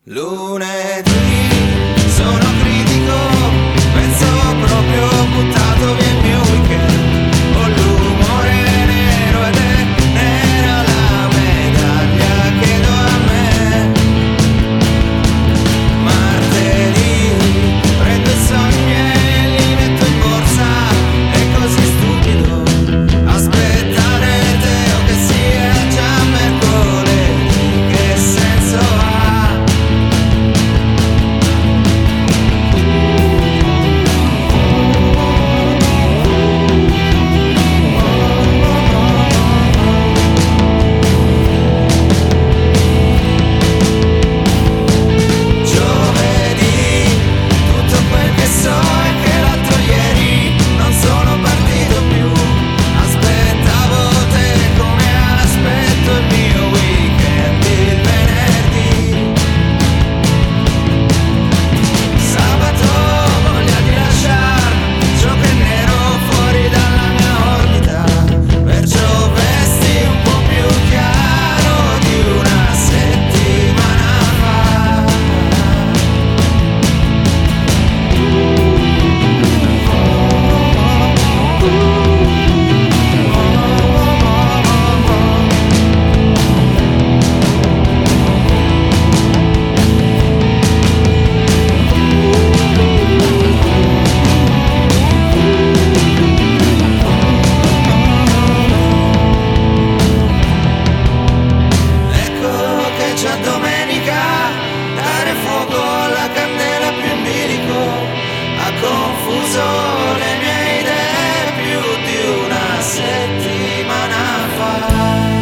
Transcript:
Lunedì sono critico, penso proprio ho buttato via il mio weekend. Ho l'umore nero ed è nera la medaglia che do a me. Martedì prendo i sogni e li metto in borsa. È così stupido aspettare Teo che sia già mercoledì. Che senso ha? Tutto quel che so è che l'altro ieri non sono partito più. Aspettavo te come aspetto il mio weekend il venerdì. Sabato voglia di lasciar ciò che è nero fuori dalla mia orbita. Perciò vesti un po' più chiaro di una settimana fa. Ecco che c'è domenica, dare fuoco alla candela più in bilico. Ha confuso le mie idee più di una settimana fa.